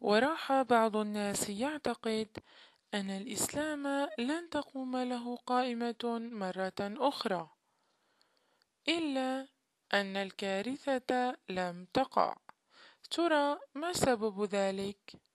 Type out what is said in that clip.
وراح بعض الناس يعتقد أن الإسلام لن تقوم له قائمة مرة أخرى، إلا أن الكارثة لم تقع. ترى ما سبب ذلك؟